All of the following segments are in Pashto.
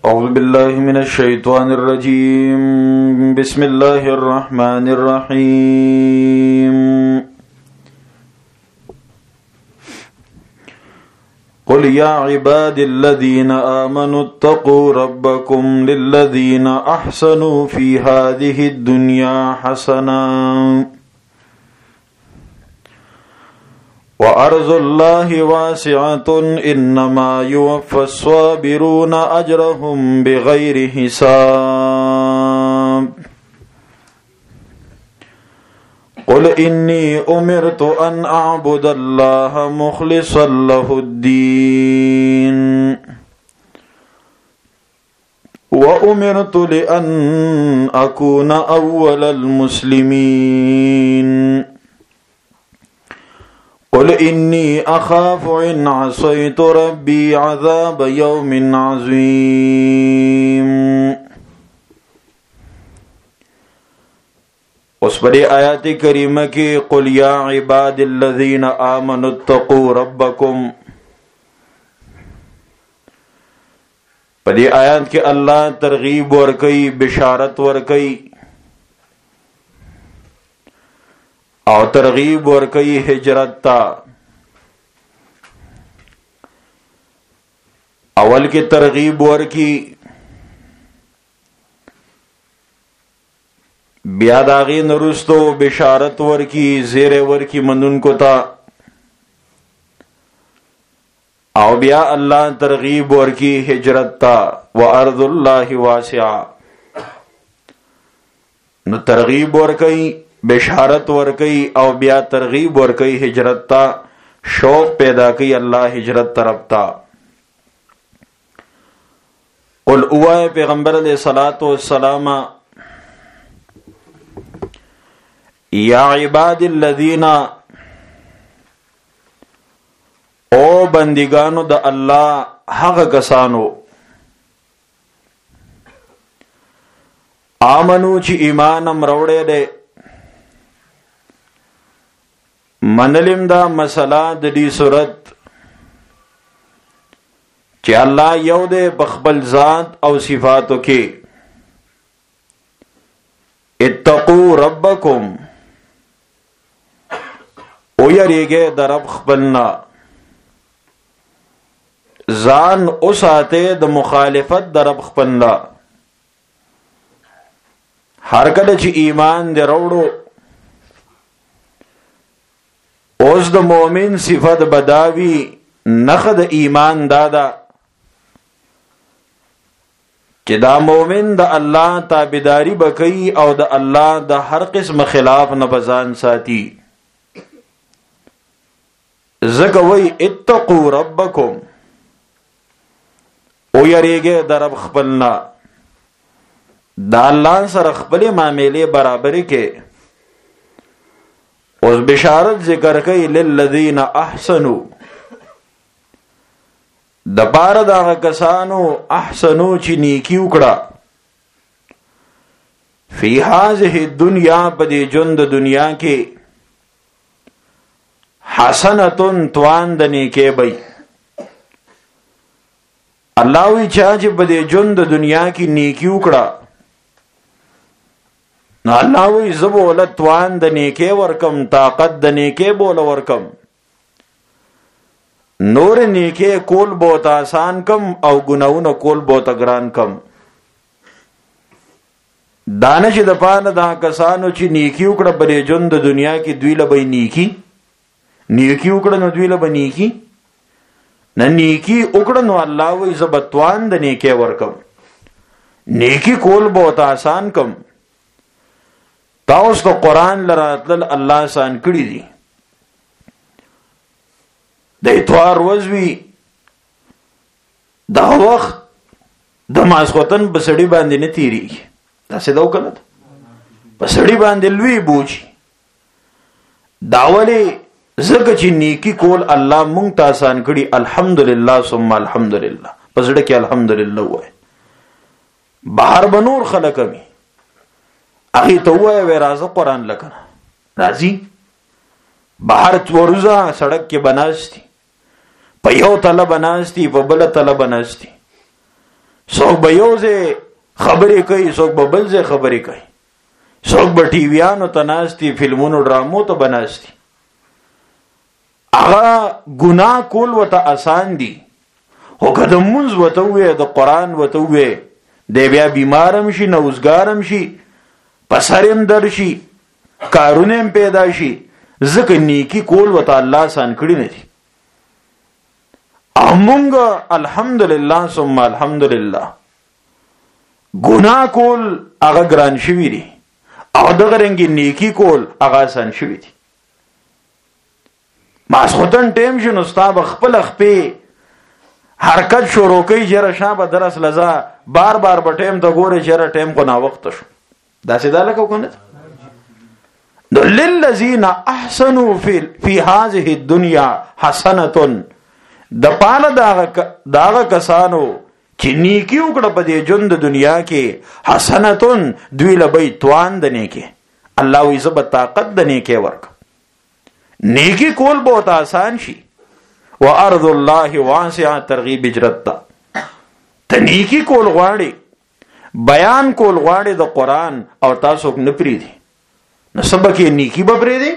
أعوذ بالله من الشيطان الرجيم. بسم الله الرحمن الرحيم. قل يا عباد الذين آمنوا اتقوا ربكم للذين أحسنوا في هذه الدنيا حسنة وأرض الله واسعة إنما يوفى الصابرون أجرهم بغير حساب. قل إني أمرت أن أعبد الله مخلصا له الدين وأمرت لأن أكون أول المسلمين. قل إني أخاف إن عصيت ربي عذاب يوم عظيم. اس پر آیات کریمہ کی قل یا عباد الذین آمنوا اتقوا ربکم، پدی آیات کے اللہ ترغیب ورکئی، بشارت ورکئی او ترغیب ورکئی ہجرت تا. اول کی ترغیب ورکی، بیا داغی نرستو بشارت ورکی، زیر ورکی منن کو تا، او بیا اللہ ترغیب ورکی ہجرت تا. وارض اللہ واسعہ، نو ترغیب ورکی، بشارت ورکی او بیا ترغیب ورکی ہجرت تا، شوق پیدا کی اللہ ہجرت طرف تا. قل اوائے پیغمبر علیہ الصلوۃ والسلام، یا عباد الذین، او بندگانو دا اللہ حق کسانو، آمنو چی ایمانم روڑے دے. منلم دا مسئلہ دی صورت چی اللہ یو دے بخبل ذات او صفاتو کی. اتقو ربکم، او یریگے در رب خبلنا، زان اساتے دا مخالفت در رب خبلنا. ہر کله چی ایمان دے روڑو، اوز دا مومن صفت بداوی نخد ایمان دادا کہ دا مومن دا اللہ تابداری بکئی او دا اللہ دا ہر قسم خلاف نبزان ساتی. زکوی اتقو ربکم، او یریگے دا رب خپلنا، دا اللہ سر خپل معاملے برابر کے. اس بشارت ذکر کئی للذین احسنو، دپار دا کسانو احسنو چی نیکی اکڑا، فی ہذہ الدنیا پدی جند دنیا کے، حسنتن توان د نیکے بئی. اللہ وی چاچ پدی جند دنیا کی نیکی اکڑا، نو اللہ وی زبول توان د نیکے ورکم، طاقت د نیکے بول ورکم. نور نیکے کول بہت آسان کم او گناون کول بہت گران کم. دانش دپان دا کسانو چی نیکی اکڑا پدی جند دنیا کی، دوی لبئی نیکی اکڑا نو دوی لبئی نیکی نہ نیکی اکڑا نو اللہ وی زبتوان د نیکے ورکم، نیکی کول بہت آسان کم. تاوس تو قرآن لراتل اللہ سان کڑی دی. د اتوار وزوی دا وقت د ماسخوتن بسڑی باندې نه تیری، دا سیدو کنه بسڑی باندې لوی بوجی. داولی زکه چې نیکی کول الله مونږ ته آسان کړي. الحمدلله ثم الحمدلله، پسړه کې الحمدلله وای. بهر بنور خلق می اخی تو وای وای راځه قرآن لکنه راځي. بهر ورزه سړک کې بناستی، په یو تله بناستی، په بل تله بناستی. څوک به یو ځای خبرې کوي، څوک به بل ځای خبرې کوي، څوک به ټي ویانو ته ناستي، فلمونو ډرامو ته بناستي. هغه ګناه کول وته آسان دي، خو که د مونځ وته وې، د قرآن وته وې، دی بیا بیمارم شي، نوزګارم شي، په سر هم در شي، کارونه هم پیدا شي، ځکه نیکی کول وته الله آسان کړي نه دي. او مونږ الحمدلله ثم الحمدلله ګناه کول هغه ګران شوي دي، او دغه رنګې نیکی کول هغه آسان شوي دي. ماسخوتن ټیم شي نو ستا به خپل خپې حرکت شروع کوي، جره شا به درس لزا بار بار به ټیم ته ګورې، جره ټیم خو ناوخته شو. داسې دا لکه کنه نو للذین احسنوا فی هذه الدنیا حسنة، د پاله داغه کسانو چې نیکی وکړه په دې ژوند د دنیا کې، حسنة دوی لبی توان د نیکی، الله وی زب طاقت د نیکی ورک. نیکی کول بہت آسان شي. وارض الله واسعه ترغیب هجرت ته نیکی کول غواړي، بیان کول غواړي د قرآن، او تاسو نه پریدي نو سبا کې نیکی به پریدي،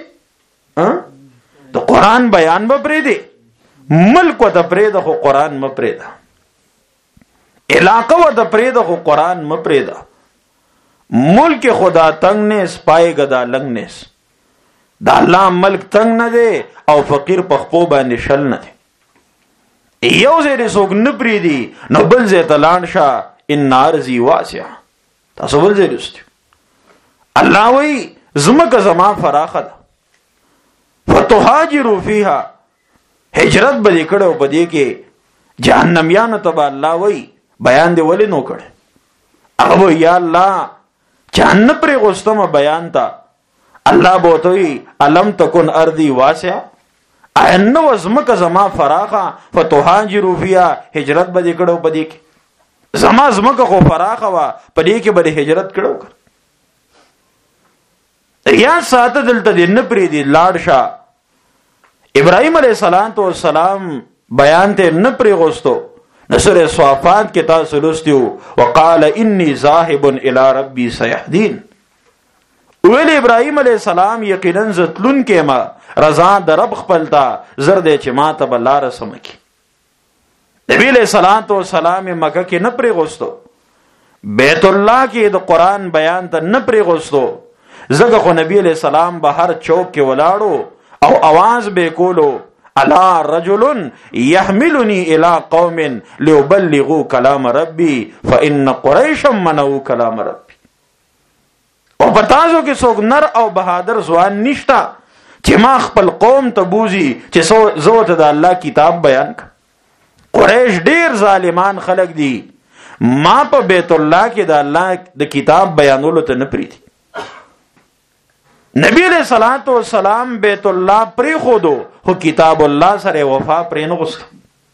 د قرآن بیان به پریدي، ملک و د پریده خو قرآن م پریده، علاقه و د پریده خو قرآن م پریده. ملک خدا تنگ نیس پائے گدا لنگ نیس. دا الله ملک تنگ نه دی او فقیر په خپو باندې شل نه دی. یو ځای څوک نه پریدي نو بل ځای ته لاړ شه، ان ارضی واسعه. تاسو بل ځای لوستي الله وی زمکه زما فراخه ده، فتهاجروا فیها، هجرت به کړو په دې کې جهنميان ته به الله وی بیان دی ولې نو کړ. هغه یا الله جهنم پر غوستم بیان تا الله بوتوي الم تکن ارضی واسعه، ان وزمک زما فراخه، فتهاجروا فیها، هجرت به کړو په دې کې. زما زمکه خو فراخه وا، په دې کې به هجرت کړو. یا ساته دلته دې نه پری دي لاړ شه. ابراهيم عليه السلام بیان ته نه پری غوستو. سورہ صافات کې تاسو لوستیو وقال انی ذاهب الی ربی سیهدین. ویل ابراهيم عليه السلام یقینا زتلون کې ما رضا در رب خپلتا زرد چې ما ته بلار سمکی. نبی علیہ الصلوۃ والسلام مکه کې نه پری غوستو، بیت الله کې د قران بیان ته نه پری غوستو. زګه خو نبی علیہ السلام به هر چوک کې ولاړو او आवाज به کولو الا رجل يحملني الى قوم ليبلغوا كلام ربي فان قريشا منعوا كلام ربي. او پتاسو کې څوک نر او بهادر ځوان نشتا چې ما خپل قوم ته بوزي چې زو ته د الله کتاب بیان ک. قریش ډیر ظالمان خلق دي، ما په بیت الله کې د الله د کتاب بیانولو ته نه پریدي. نبی علیہ الصلوۃ والسلام بیت الله پری خودو، خو کتاب الله سره وفا پرې نه غوست.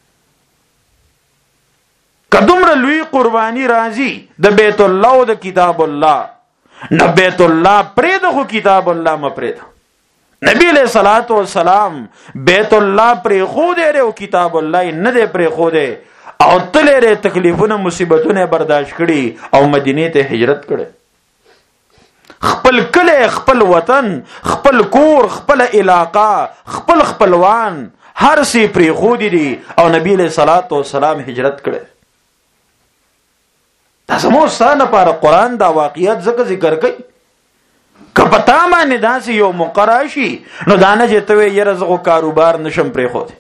کدومره لوی قربانی راځي د بیت الله او د کتاب الله، نه بیت الله پرې د خو کتاب الله م پرې ده. نبی علیہ الصلوۃ والسلام بیت الله پرې خو دې او کتاب الله نه دې پرې خو دې، او تلې تکلیفونه مصیبتونه برداشت کړي او مدینه ته هجرت کړي. خپل کله، خپل وطن، خپل کور، خپل علاقه، خپل خپلوان هر سی پری خودی دي او نبی علیہ الصلوۃ والسلام هجرت کړي. تاسو مو ستانه پر قرآن دا واقعیت ذکر کوي. کپتا باندې داسې یو مقراشي نو دانه چې ته یې رزغو کاروبار نشم پری خو دي،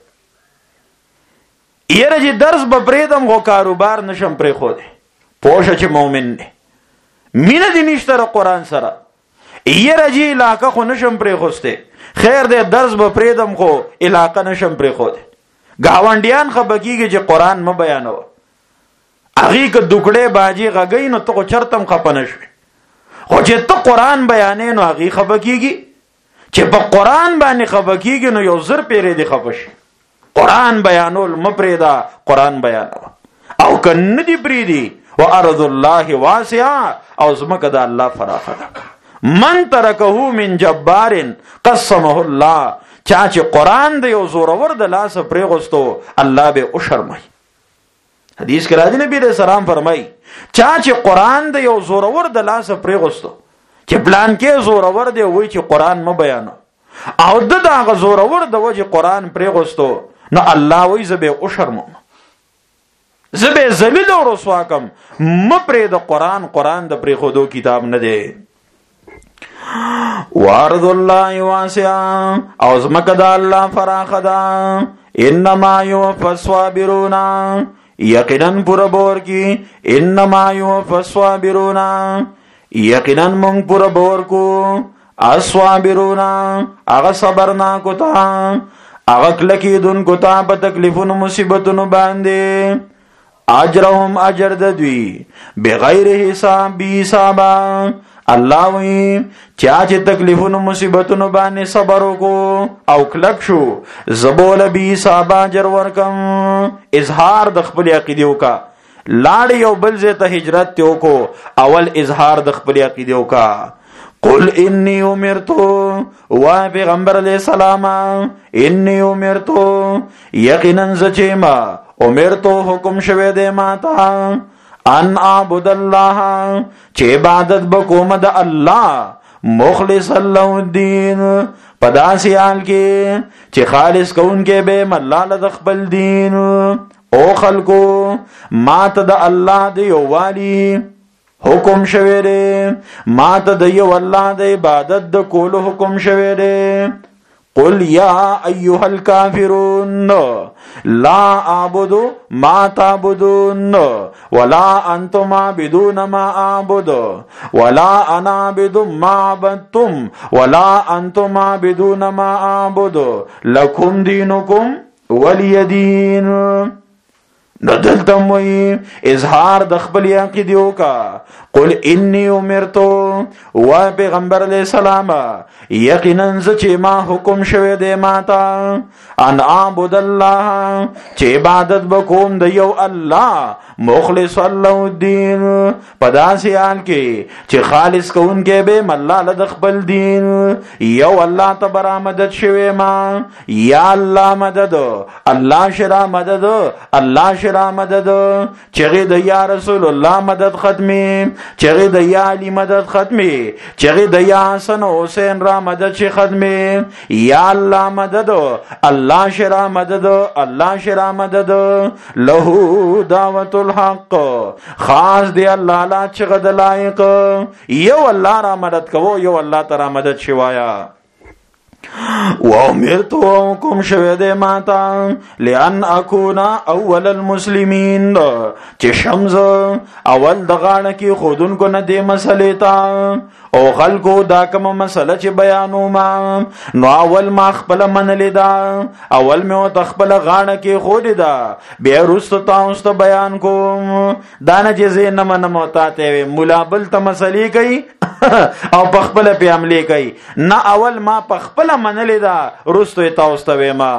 یې رجی درس به پریدم غو کاروبار نشم پری خو دي. پوښه چې مؤمن دی مینه دې نشته قرآن سره، یې رجی علاقه خو نشم پری خوسته، خیر دې درس به پریدم خو علاقه نشم پری خو دي. گاونډیان خبکیږي چې قرآن م بیانو، اغي که دوکړې باجی غږی نو ته چرتم خپنه شوي، خو چې ته قرآن بیانې نو اغي خبکیږي. چې په قرآن باندې خبکیږي نو یو زر پیری دی خفش. قرآن بیانول م پریدا، قرآن بیانو. او کنه دی پریدي وارض الله واسعه، او زمکه د الله فراخه ده. من ترکه من جبار قسمه الله، چا چې قرآن د یو زورور د لاس پرې غوستو الله به او شرمای. حدیث کې راځي نبی رسول سلام فرمایي چا چې قران د یو زورور د لاس پرې غوستو چې پلان کې زورور دی وای چې قران م بیانو او دغه زورور د وجه قران پرې غوستو نو الله وای زبه او شرم زبه ذلیل او رسوا کم م پرې د قران د پرې خودو کتاب نه دی. وارض الله واسع او زمکه د الله فراخه ده. انما يوفى الصابرون یقینا پر بور کی انما يوفى الصابرون یقینا مونږ پر بور کو الصابرون هغه صبرنا کو تا هغه کلکی دن کو تا په تکلیفونو مصیبتونو باندې اجرهم اجر د دوی بغیر حساب بی حساب. الله وی چا چې تکلیفونو مصیبتونو باندې صبر وکړو او کلک شو زبول بی حساب اجر ورکم. اظهار د خپل عقیده وکا لاړ یو بل ځای ته هجرت ته وکړو اول اظهار د خپل عقیده وکا. قل انی امرت و پیغمبر علیہ السلام انی امرت یقینا زچما امرتو حکم شوه دے ماتا ان اعبد الله چې عبادت بکوم د الله مخلص الله الدین پداسي حال کې چې خالص کون کې به ملال د خپل دین او خلقو مات د الله دی والی حکم شوه دے مات د یو الله د عبادت د کول حکم شوه دے. قل یا ایها الکافرون لا اعبد ما تعبدون ولا انتم عابدون ما اعبد ولا انا اعبد ما عبدتم ولا انتم عابدون ما اعبد لكم دينكم ولي دين. ندلتم وی اظهار د خپل عقیده وکا. قل انی امرتو و پیغمبر علیہ السلام یقینا چې ما حکم شوه دی ماتا ان اعبد الله چې عبادت بکوم د یو الله مخلص الله الدین پداسي حال کې چې خالص کون کې به ملال د خپل دین یو الله تبارک مدد شوه ما یا الله مدد الله شرا مدد الله شرا مدد چغه د یا رسول الله مدد ختمي چغه د یا علی مدد ختمي چغه د یا حسن او حسین را مدد شي ختمي یا الله مدد الله شرا مدد الله شرا مدد له دعوت الحق خاص دی الله لا چغه د لایق یو الله را مدد کوو یو الله تعالی مدد شوایا. وامرت وکم شوه دے ماتا لئن اکونا اول المسلمین چې شمز اول دغاړه کې خودن کو نه دې مسلې تا او خلکو دا کوم مسله چې بیانو ما نو اول ما خپل منلې دا اول مې تخپل غاړه کې خود دا بیا رست تاسو بیان کوم دا نه چې نه منم ته مولا بل ته مسلې کوي او پخپل په عملي کوي نه اول ما پخپل منلې دا رستو تاسو ته ما.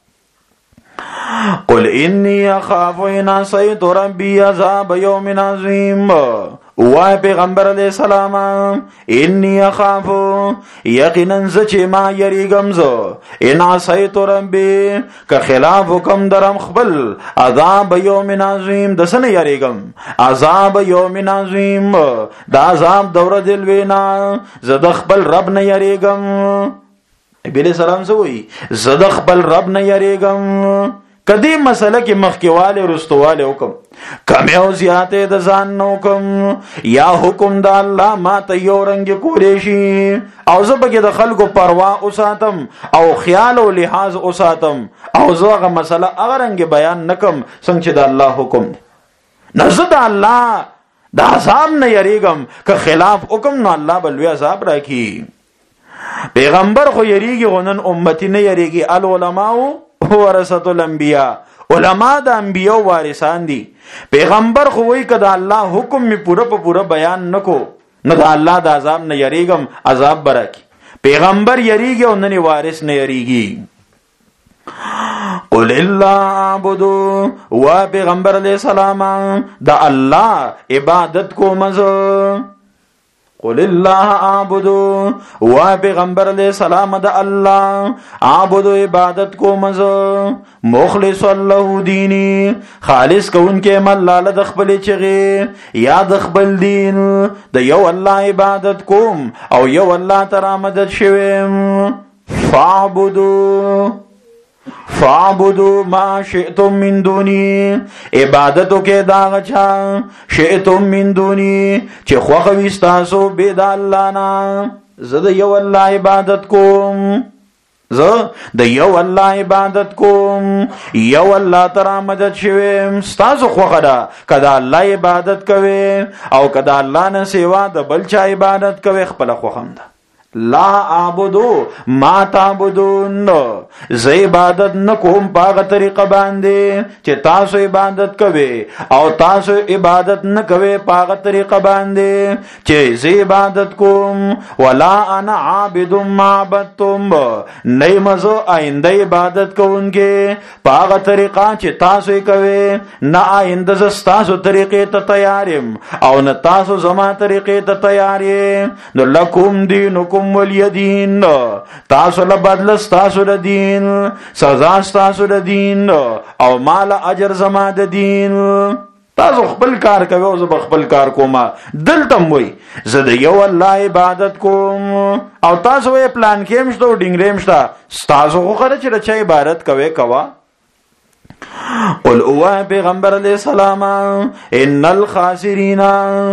قل انی اخاف ان عصیت ربی عذاب یوم عظیم و پیغمبر علیہ السلام انی اخاف یقینا زچ ما یریګم زو ان عصیت ربی که خلاف حکم درم خپل عذاب یوم عظیم دسن یریګم عذاب یوم عظیم دا عذاب دور دل وینا زد خپل رب نه یریګم. نبی سلام سوئی زد خپل رب نه یریګم. کدی مسله کې مخکیواله رستواله حکم کمیو زیاته د ځان نو کوم یا حکم د الله ما ته یو رنگ کولې شي او زبګه د خلکو پروا اوساتم او خیال او لحاظ اوساتم او زغه مسله هغه رنگ بیان نکم څنګه چې د الله حکم نزد الله د عذاب نه یریګم که خلاف حکم نو الله بلوي عذاب راکی. پیغمبر خو یریږي غنن امتی نه یریږي. العلماء ورثه الانبیاء علماء د انبیاء وارثان دي. پیغمبر خو وی کده الله حکم می پورا بیان نکو نو د الله د عذاب نه یریګم عذاب برکی. پیغمبر یریږي او نه وارث نه یریږي. قل الله اعبدوا و پیغمبر علیہ السلام د الله عبادت کو مزه قل الله اعبدو وا پیغمبر علیہ السلام د الله اعبدو عبادت کو مزو مخلص الله دینی خالص کون کې مل لاله د خپل چغي یا د خپل دین د یو الله عبادت کوم او یو الله تعالی مدد شوم فاعبدوا ما شئتم من دونی عبادتو کې دا غچا شئتم من دونی چې خوخوي تاسو به د الله نه زه د یو الله عبادت کوم یو الله تعالی مدد شوم تاسو خوخه ده کدا الله عبادت کوي او کدا الله نه سیوا د بل چا عبادت کوي خپل خوخم ده لا اعبدو ما تعبدون زه عبادت نکوم پاغه طریقه باندې چې تاسو عبادت کوي او تاسو عبادت نکوي پاغه طریقه باندې چې زه عبادت کوم ولا انا عابد ما عبدتم نه مزو آینده عبادت کوونکې پاغه طریقه چې تاسو کوي نه آینده ز تاسو طریقې ته تیارم او نه تاسو زما طریقې ته تیارې نو لکم دینکم والیدین تاسو له بدل تاسو د دین سزا تاسو د دین او مال اجر زما د دین تاسو خپل کار کوي او زه خپل کار کوم دلته وای زه د یو الله عبادت کوم او تاسو یې پلان کې مشته ډینګریم شته تاسو خو خره چې د عبادت کوي کوا قل او پیغمبر علیہ السلام ان الخاسرین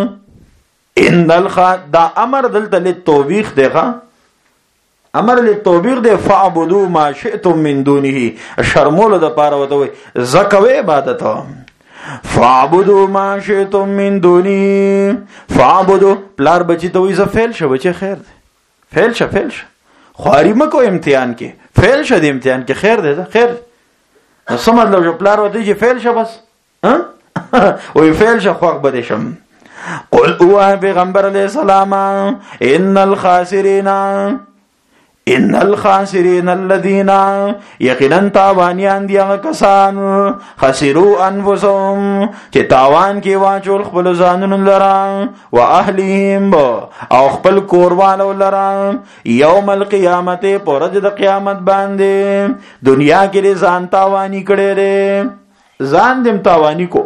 دا امر دلته للتوبیخ دیغه امر للتوبیخ دی فعبدو ما شئتم من دونه شرمولو د پاره وته وي زکوي عبادت فعبدو ما شئتم من دونه فعبدو پلار بچی ته وي ز فعل شو بچی خیر دی فعل ش خواري مکو امتحان کې فعل ش د امتحان کې خیر دی خیر نو سم مطلب جو پلار وته چې فعل ش بس ها وي فعل ش خوښ بده شم قل او پیغمبر علیہ السلام ان الخاسرین الذین یقینا تاوانیان دی هغه کسان خسروا انفسهم چې تاوان کې واچول خپل ځانونو لرا او اهلیهم او خپل کوروالو لرا یوم القیامت پرد د قیامت باندې دنیا کې ځان تاوانی کړي ځان دم تاوانی کو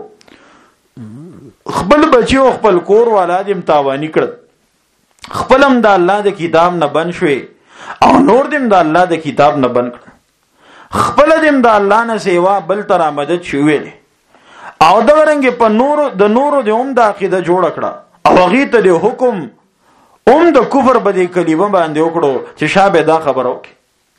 خپل بچي او خپل کور والا دې متاوانی کړ خپلم د الله د کتاب نه بن شوي او نور دې د الله د کتاب نه بن کړ خپل دې د الله نه سیوا بل تر مدد شوي او دا ورنګ په نور د هم د عقیده جوړ کړه او هغه ته د حکم د کفر بده کلمه باندې وکړو چې شابه دا خبرو کې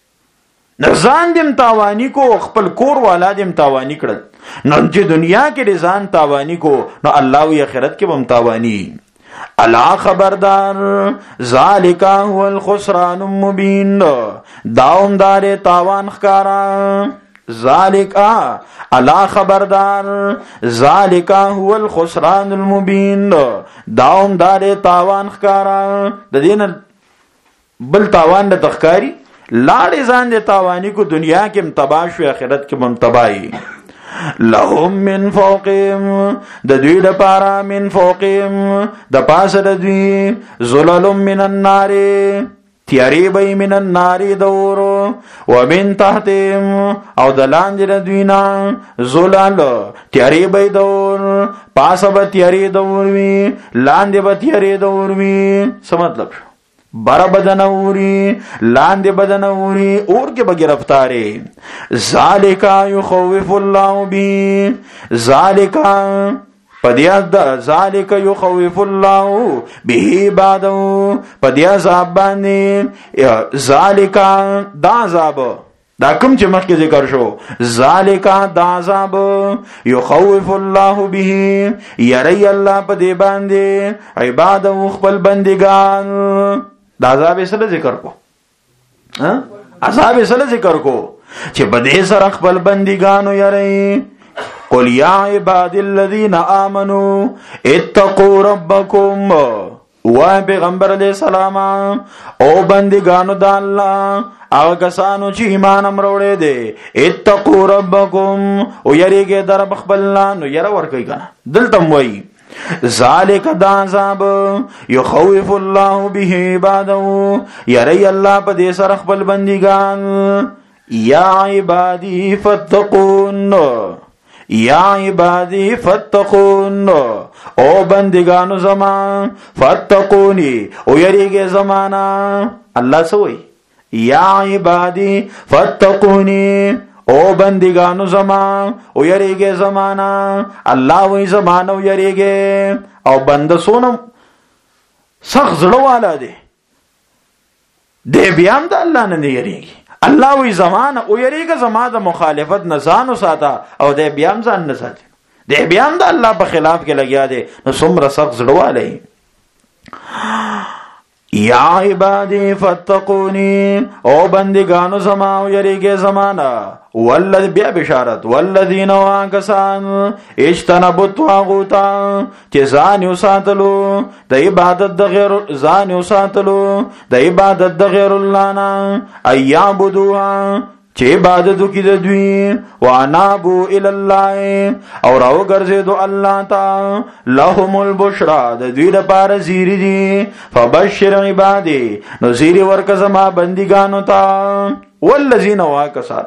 نزان دیم تاوانی کو خپل کور والا دیم تاوانی کړل نو چې دنیا کې ځان تاوانی کو نو الله وی آخرت کې هم تاوانی الا خبردار ذالک هو الخسران المبین داوم دار تاوان خکارا ذالک الا خبردار ذالک هو الخسران المبین داوم دار تاوان خکارا د دین بل تاوان د تخکاری لاړې ځان د تاوانی کو دنیا کې متباش او آخرت کې ممتبای لهم من فوقهم د دوی د پارا من فوقهم د پاسه د دوی ظلل من النار تیاری بی من النار دور ومن تحتهم او د لاندې د دوی نه ظلل تیاری بی دور پاسه به تیاری دور وی لاندې به تیاری دور وی څه مطلب شو بارا بدنوری لاندے بدنوری اور کے بگرفتارے ذالکا یخوف اللہ بی ذالکا پدیاد ذالکا یخوف اللہ بی عبادو پدیاد عذاب باندے ذالکا دا عذاب دا کم چې مخکې ذکر شو ذالکا دا عذاب یخوف الله به یری الله په دې باندې عبادو خپل بندگان دا عذاب سره ذکر کو عذاب سره ذکر کو چې بده سره خپل بندگانو یری قل یا عباد الذین آمنوا اتقوا ربکم و پیغمبر علیہ السلام او بندگانو د الله او کسانو چې ایمان امروړې دي اتقوا ربکم او یریګه در خپل نو یره ور کوي کنه دلته وایي ذالک دا عذاب یخوف الله به عباده یری الله په دې سره خپل بندگان. یا عبادی فتقون یا عبادی فتقون او بندگانو زمان فتقونی او یریگے زمانا. اللہ سوئی یا عبادی فتقونی او بندگانو زمان او یریگے زمانا. اللہ وی زمانا او یریگے او بند سونم سخت زړه والا دے بیام دا اللہ نه یریگی. الله وی زمانه او یریګه زما د مخالفت نه ځان وساته او د بیان ځان نه ساتي. د بیان د الله په خلاف کې لګیا دی نو څومره سخت زړوالی. یا عبادی فتقونی او بندگانو زما او یریګه زمانه. والذی بیا بشارت والذین واکسان اجتنبوا الطاغوت چې ځان یو ساتلو د عبادت د غیر ځان یو ساتلو د عبادت د غیر الله نه ایعبدوا چې عبادت کی د دوی وانابو الی الله او راو ګرځیدو الله تا لهم البشرا د دوی لپاره زیری دي. فبشر عبادی نو زیری ورک زما بندگانو تا. والذین واکسان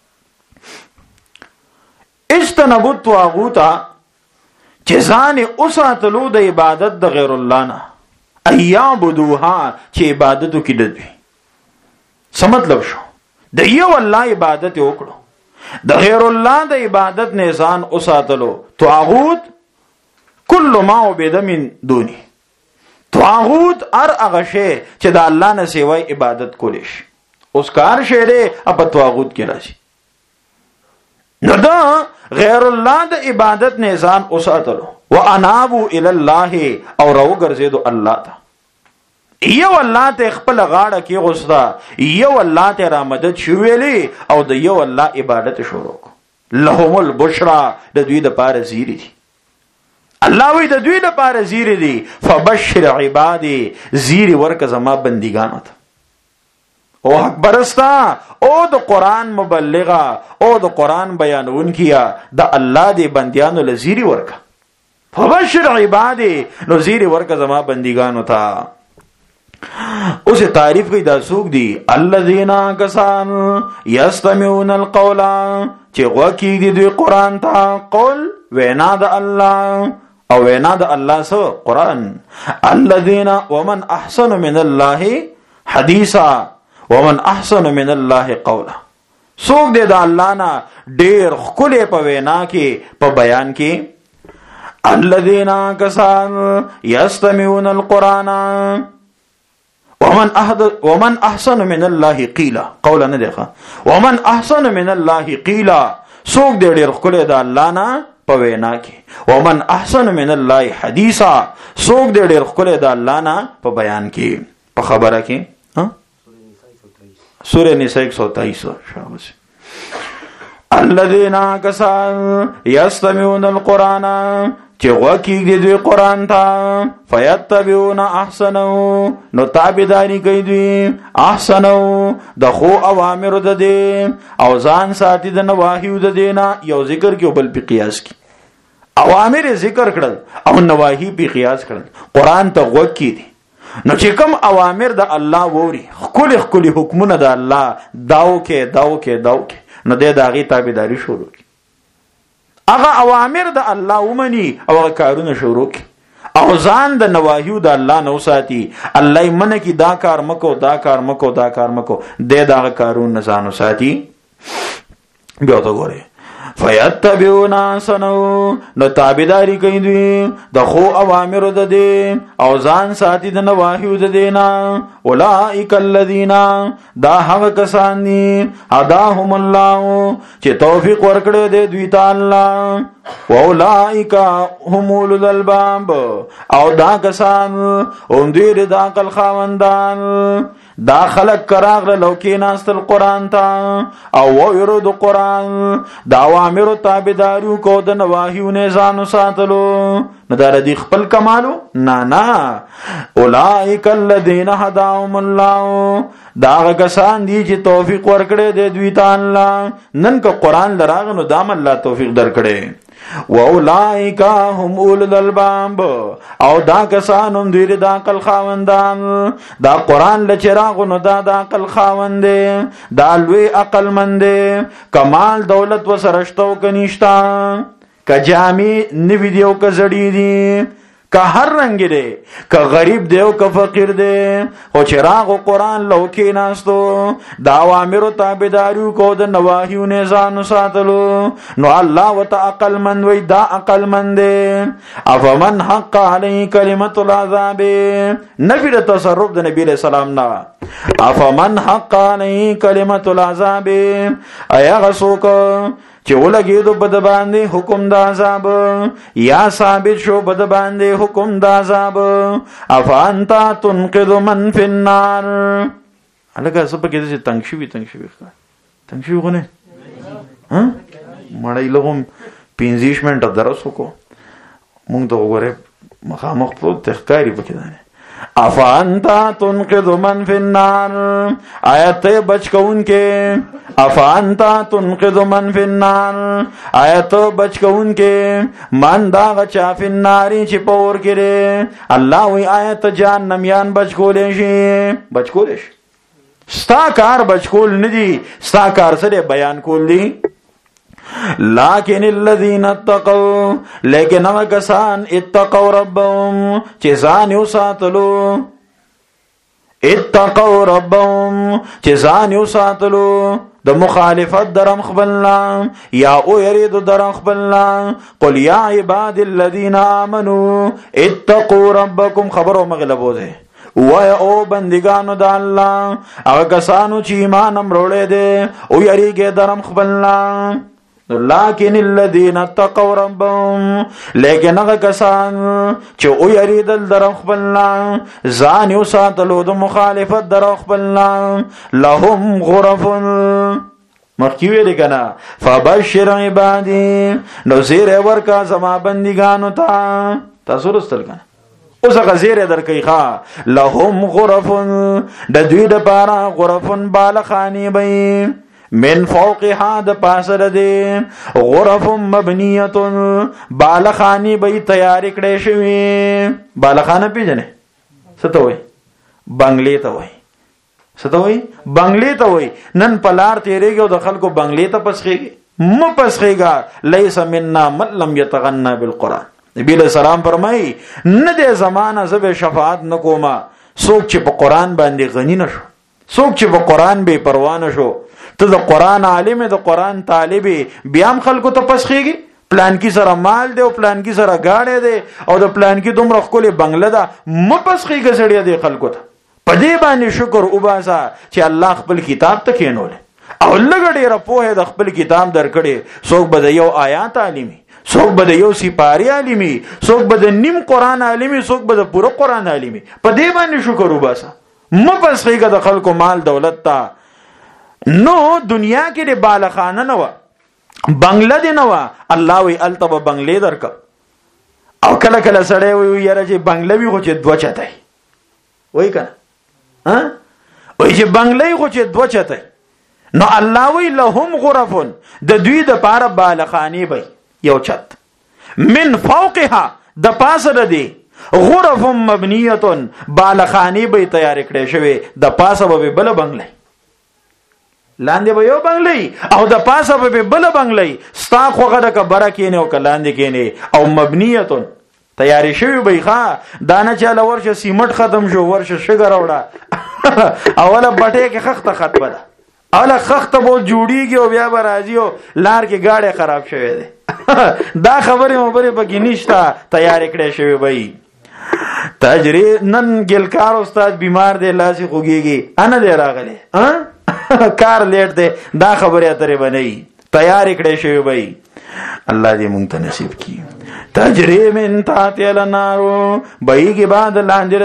اجتنبوا الطاغوت چې ځان او ساتلو د عبادت د غیر الله نه ایعبدوها چې عبادت کی د دوی. څه مطلب شو؟ د یو الله عبادت وکړو د غیر الله د عبادت نه ځان او ساتلو. طاغوت کل ما عبد من دونی. طاغوت هر هغه شی چې د الله نه سیوای عبادت کولی شي. اوس کار شی دی په طاغوت کې راځي. نو دا غیر الله د عبادت نه ځان او ساتلو وانابو الی الله او راو ګرځیدو الله ته. یو الله ته خپل غاړه کې غوستا یو الله ته را مدد شویلی او د یو الله عبادت شروع کو. لهم البشرا د دوی د پاره زیری دي. الله وی د دوی د پاره زیری دي. فبشر عبادی زیری ورک زما بندگانو ته. او حق برستا او د قرآن مبلغا او د قرآن بیانون کیا د الله دی بندیانو لزیری ورکا. فبشر عبادی نو زیری ورکا زما بندگانو تا. اسے تعریف کی دا سوک دی الذین کسان یستمعون القول چی غوکی دی دوی قرآن تا. قول وینا دا اللہ او وینا دا اللہ سو قرآن. الذین ومن احسن من اللہ حدیثا ومن احسن من اللہ قولا. سوک دے دا اللہ نا دیر خکلے پا وینا کی پا بیان کی. الذین کسان یستمعون القرآن ومن احسن من اللہ قیلا. قولا نہ دیکھا ومن احسن من اللہ قیلا. سوک دے دیر خکلے دا اللہ نا پا وینا کی. ومن احسن من اللہ حدیثا. سوک دے دیر خکلے دا اللہ نا پا بیان کی پا خبرہ کی. سورہ نساء 123. شاباش. الذین کسان یستمعون القرآن چې غوکی دی دوی قرآن تا. فیتبعون احسنو نو تابعداری کوي دوی احسنو د خو اوامر د دې او ځان ساتي د نواهیو د دینا. یو ذکر کې بل په قیاس کې اوامر ذکر کړل او نواهی په قیاس کړل. قرآن ته غوکی دی نو چې کوم اوامر د الله ووري خپل خپل حکمونه د الله داو کې نو د داغي تابعداري شروع کی. هغه اوامر د الله ومني او هغه کارونه شروع کی او ځان د نواهیو د الله نو ساتي. الله منه کی دا کار مکو د دا کارونه ځانو ساتي. بیا ته ګوره فیتبعون احسنو نو تابعداری کوي دوی د خو اوامر د دې او ځان ساتي د نواهیو د دینا. اولئک الذین دا هغه کسان دي هداهم الله چې توفیق ورکړي دی دوی ته الله. واولئک هم اولو الالباب او دا کسان هم دوی د عقل خاوندان. دا خلق کراغ لوکی ناست القرآن تا او ویرو دو قرآن دا اوامر تابداریو کو دا نواهیو نیزانو ساتلو. ندار دی خپل کمالو نا اولائک الذین هداهم الله. دا کسان دی چې توفیق ورکړي دی دوی ته الله. نن که قرآن لراغ نو دام الله توفیق درکړي. واولائک هم اولو الالباب او دا کسانم دوی د عقل خاوندان. دا قران لچراغ نو دا د عقل خاوند دا لوی عقل مند کمال دولت وسرشتو کنيشتا ک جامع نوی دیو ک زړی دی که هر رنگ دی که غریب دی او که فقیر دی خو چراغ قرآن لو کې ناستو دا اوامر تابعداري کو د نواهیو نه ځان ساتلو نو الله وتعقل من وی دا عقل من دی. افمن حق علی کلمت العذاب نفی د تصرف د نبی علیہ السلام نه افمن حق علی کلمت العذاب ایا غسوک چې ولګېدو بد باندې حکم د عذاب یا ثابت شو بد باندې حکم د عذاب افانت تنقذ من فی النار. الګا سب کې د تنګ شوی غونه ها مړی لغم 15 منټه درس وکړو مونږ ته وګوره مخامخ په تخکاری پکې ده افانتا تنقذ من فی النار آیت بچ کون کے افانتا تنقذ من فی النار آیت بچ کون کے من دا غچا فی الناری چی پور کرے اللہ وی آیت جان نمیان بچ کولے شی ستا کار بچ کول ندی ستا کار سرے بیان کول دی. لیکن الذین اتقوا لیکن هغه کسان اتقوا ربهم چې ځان یو ساتلو اتقوا ربهم چې ځان یو ساتلو د مخالفت درم خپلنا یا او یرید درم خپلنا قل یا عباد الذین آمنوا اتقوا ربکم خبرو مغلبو ده وای او بندگانو د الله هغه کسانو چې ایمان امروړې ده او یریږي درم خپلنا. لیکن الذین اتقوا ربهم لیکن هغه کسان چې او یریدل در خپلنا ځان یو ساتلو د مخالفت در خپلنا لهم غرف مخکیوی دی کنا فبشر عبادی نو زیر ورکا زما بندگانو تا تاسو رستل کنا اوس هغه زیر در کوي ښا لهم غرف د دوی د پاره غرف بالخانی بی من فوقها د پاسره دی غرف مبنیه بالخانی به تیار کړي شوی. بالخانه پیژنې څه ته وای بنگلې ته وای څه ته وای بنگلې ته وای نن پلار تیرېږي او د خلکو بنگلې ته پسخېږي م پسخېږي لیس منا من لم يتغنى بالقران. نبی علیہ السلام فرمایي نه د زمانہ زب شفاعت نکوما څوک چې په قران باندې غنی نشو څوک چې په قران بے پروا نشو ته د قران عالم د قران طالب بیا هم خلکو ته پسخېږي پلان کی سره مال دی او پلان کی سره گاډي دی او د پلان کی دومره خولي بنگله ده م پسخېږي سړی دی خلکو ته په دې باندې شکر وباسا چې الله خپل کتاب ته کېنول او لګ ډېر په د خپل کتاب درکړي څوک به یو آیات عالمي څوک به یو سپاری عالمي څوک به نیم قران عالمي څوک به پوره قران عالمي په دې باندې شکر وباسا م پسخېږي د خلکو مال دولت ته نو دنیا کې د بالخانه نه و بنگله دی نه و الله وی التب بنگلې درک او کله کله سړی وی یاره چې بنگله وی خو چې دوه چته وای کنه ها وای چې بنگله خو چې دوه چته نو الله وی لهم غرف د دوی د پاره بالخانی به یو چت من فوقها د پاسه دی غرف مبنیه بالخانی به تیار کړي شوی د پاسه به بل بنگله لاندې به یو بنگلې او د پاسه به بل بنگلې ستا خوغه د کبره کینې او کلاندې کینې او مبنیه تیاری شوی به ښا دانه چاله ورشه سیمټ ختم شو ورشه شګر وړه اوله بټې کې خخته خط بده اوله خخته بو جوړیږي او بیا به راځي او لار کې گاډي خراب شوی دی دا خبره پکې نشته تیاری کړې شوی به تجری نن ګلکار استاد بیمار دی لاسي خوږيږي ان دې راغله ها کار لیټ دی دا خبره اترې بنئ تیار کړې شوی وای الله دې مونږ ته نصیب کړي. تجری من تحت النار بایګي بعد لاندې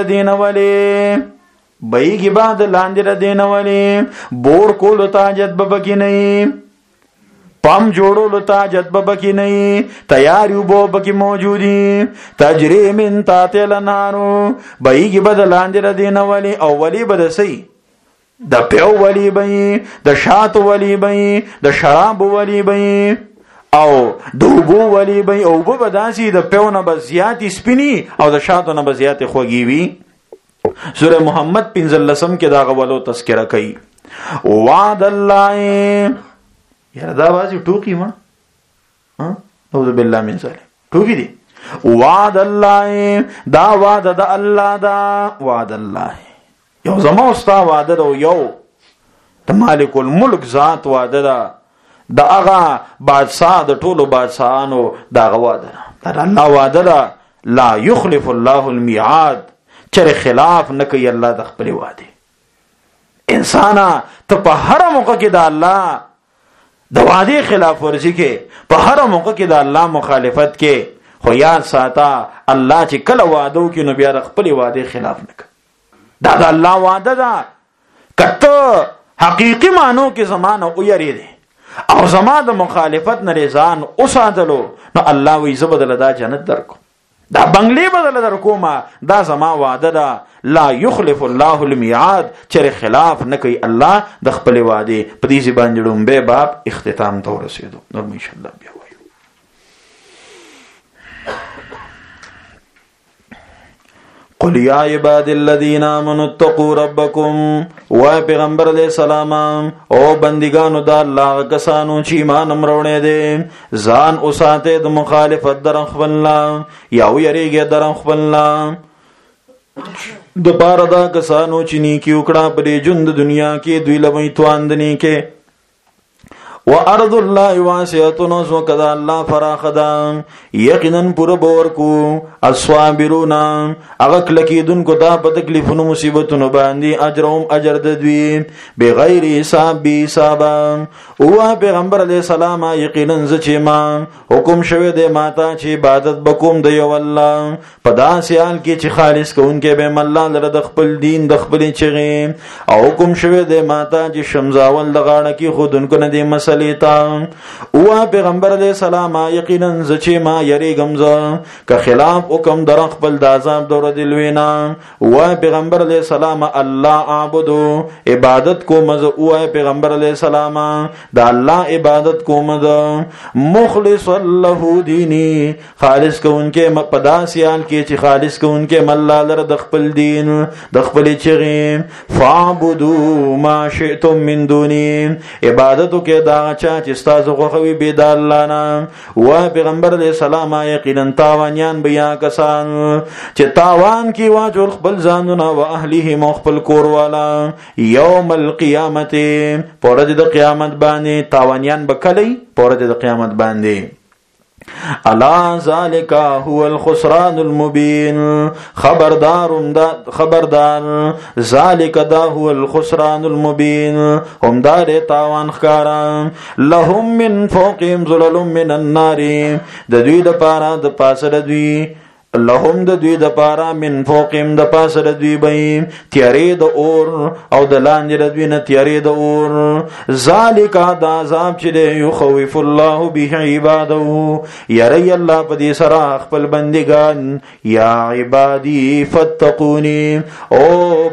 دینه ولی بور کول تاجت ببکی نه پام جوړولو تاجت ببکی نه تیار یو بو بکی موجودی. تجری من تحت النار بایګي بعد لاندې دینه ولی او ولی بد سي د پیو ولی بئی د شات ولی بئی د شراب ولی بئی او د اوبو ولی به اوبه به داسې د پیونه به زیاتې سپینی او د شاتو نه به زیاتې خوږې وي. سوره محمد 15 کې دا غولو تذکرہ کوي. وعد الله یاره دا بازي ټوکی ما اعوذ بالله من ذلک ټوکی دي. وعد الله دا وعده د الله دا وعد الله یو زما استا وعده دا یو د مالک الملک ذات وعده دا د هغه بادشاہ د ټولو بادشاہانو دا وعده دا الله وعده دا لا يخلف الله الميعاد چر خلاف نه کوي الله د خپل وعده. انسان ته په هر موقع کې د الله د وعده خلاف ورزي کې په هر موقع کې د الله مخالفت کې خو یاد ساته الله چې کله وعده کوي نو بیا د خپل وعده خلاف نه کوي. دا د الله وعده ده. کته حقيقي معنو کې زمانه او یریده او زما د مخالفت نه رضان او ساتلو نو الله وی زبدل دا جنت درکو دا بنگلی بدل درکوما دا زما وعده ده. لا يخلف الله الميعاد چر خلاف نه کوي الله د خپل وعده. په دې باندې لومبه باب اختتام ته ورسېدو. نو ان شاء الله بیا وایو. قل یا عباد الذین آمنوا اتقوا ربکم و پیغمبر علیہ السلام او بندگانو د الله کسانو چې ایمان امرونه دي ځان اوساته د مخالفت در خپلنا یا یریږي در خپلنا د بار دا کسانو چې نیکی وکړه په ژوند دنیا کې دوی لوي تواندنی کې وارض الله واسعه سو کذا الله فراخ ده یقینا پر بور کو الصابرون اغه کلکیدون کو دا په تکلیفونو مصیبتونو باندې اجرهم اجر د دوی بغیر حساب بی حساب. او پیغمبر علیہ السلام یقینا چې ما حکم شوه د ماتا چې عبادت بکوم د یو الله په داسیال کې چې خالص کوونکې به الله لره د خپل دین د خپل چغې او حکم شوه د ماتا چې شمزاول د غاړه کې خودونکو نه دی لیتا. او پیغمبر علیہ السلام یقینا چې ما یریګم ز که خلاف حکم در خپل د عذاب دور دلوینا. او پیغمبر علیہ السلام الله اعبدو عبادت کو مز. او پیغمبر علیہ السلام د الله عبادت کو مز مخلص له دینی خالص کوونکې پداسیال کې چې خالص کوونکې مل لره د خپل دین د خپل چغې فعبدو ما شئتم من دونی عبادتو کې دا چا چې تاسو خوښوي به د الله نه. و پیغمبر علیہ السلام یقینا تاوانیان بیا کسان چې تاوان کې واجر خپل ځانونه او اهلیه مخبل کور والا یوم القیامت پرد د قیامت باندې تاوانیان بکلی پرد د قیامت باندې. الا ذالک هو الخسران المبین خبردار ذالک دا هو الخسران المبین هم دار تاوان خکارا. لهم من فوقهم ظلل من النار د دوی د پارا د پاسه د دوی لهم د دوی د پارا من فوقهم د پاسه د دوی بیم تیارې د اور او د لاندې د دوی نه تیارې د اور. ذالک دا عذاب چې دی یخوف الله به عباده یری الله په دې سره خپل بندگان. یا عبادی فتقونی او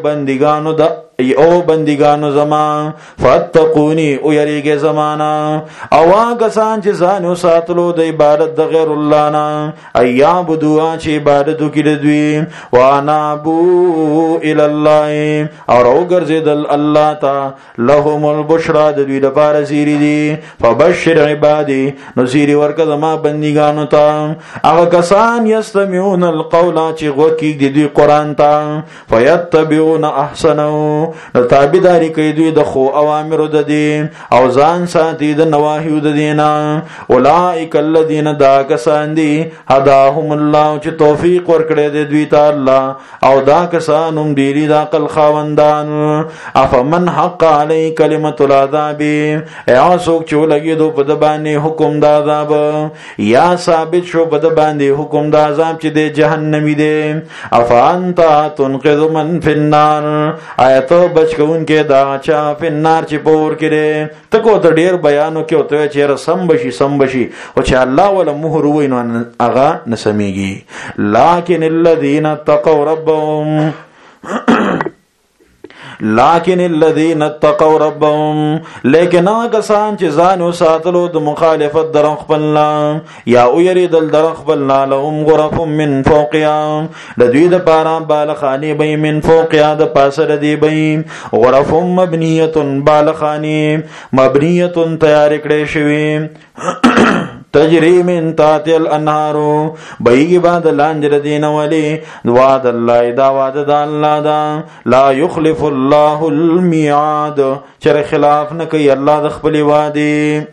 بندگانو زما فتقونی او یریږي زمانہ. او هغه سان چې ځان ساتلو د عبادت د غیر الله نه ایعبدوا چې عبادت وکړي دوی وانا بو الی الله او ګرځیدل الله تا لهم البشرا د دوی لپاره زیری دي. فبشر عبادی نو زیری ورکه زما بندگانو ته هغه کسان یستمعون القول چې غوږی د دوی قران ته فیتبعون احسنه نو تابعداري کوي دوی د خو اوامر د دین او ځان ساتي د نواهی د دین. اولئک الذین دا کسان دي هداهم الله چې توفیق ورکړي د دوی ته الله او دا کسان هم دي د عقل خاوندان. افمن حق علی کلمۃ العذاب ایاسوک چې لګي دو په د باندې حکم د عذاب یا ثابت شو په د باندې حکم د عذاب چې د جهنمی دی. افانت تنقذ من فی النار آیت بچ کون کې دا چا فنار چې پور کړي ته کو ته ډیر بیانو کې وته چې سم بشي او چې الله ولا مهر وینو اغا نسمیږي. لکن الذين اتقوا ربهم لكن الذين اتقوا ربهم لیکن هغه کسان چې ځان وساتلو د مخالفت در خپلنا یا ويریدل در خپلنا لهم غرف من فوقها د دوی د پاره بالخانی به من فوقها د پاسه د دی به غرف مبنیه بالخانی مبنیه تیار کړي شوی تجری من تحت الانهار بیگی بعد لانجر دین ولی وعد اللہ دا وعد دا اللہ دا لا یخلف اللہ المیعاد چر خلاف نکی اللہ دخبلی وعدی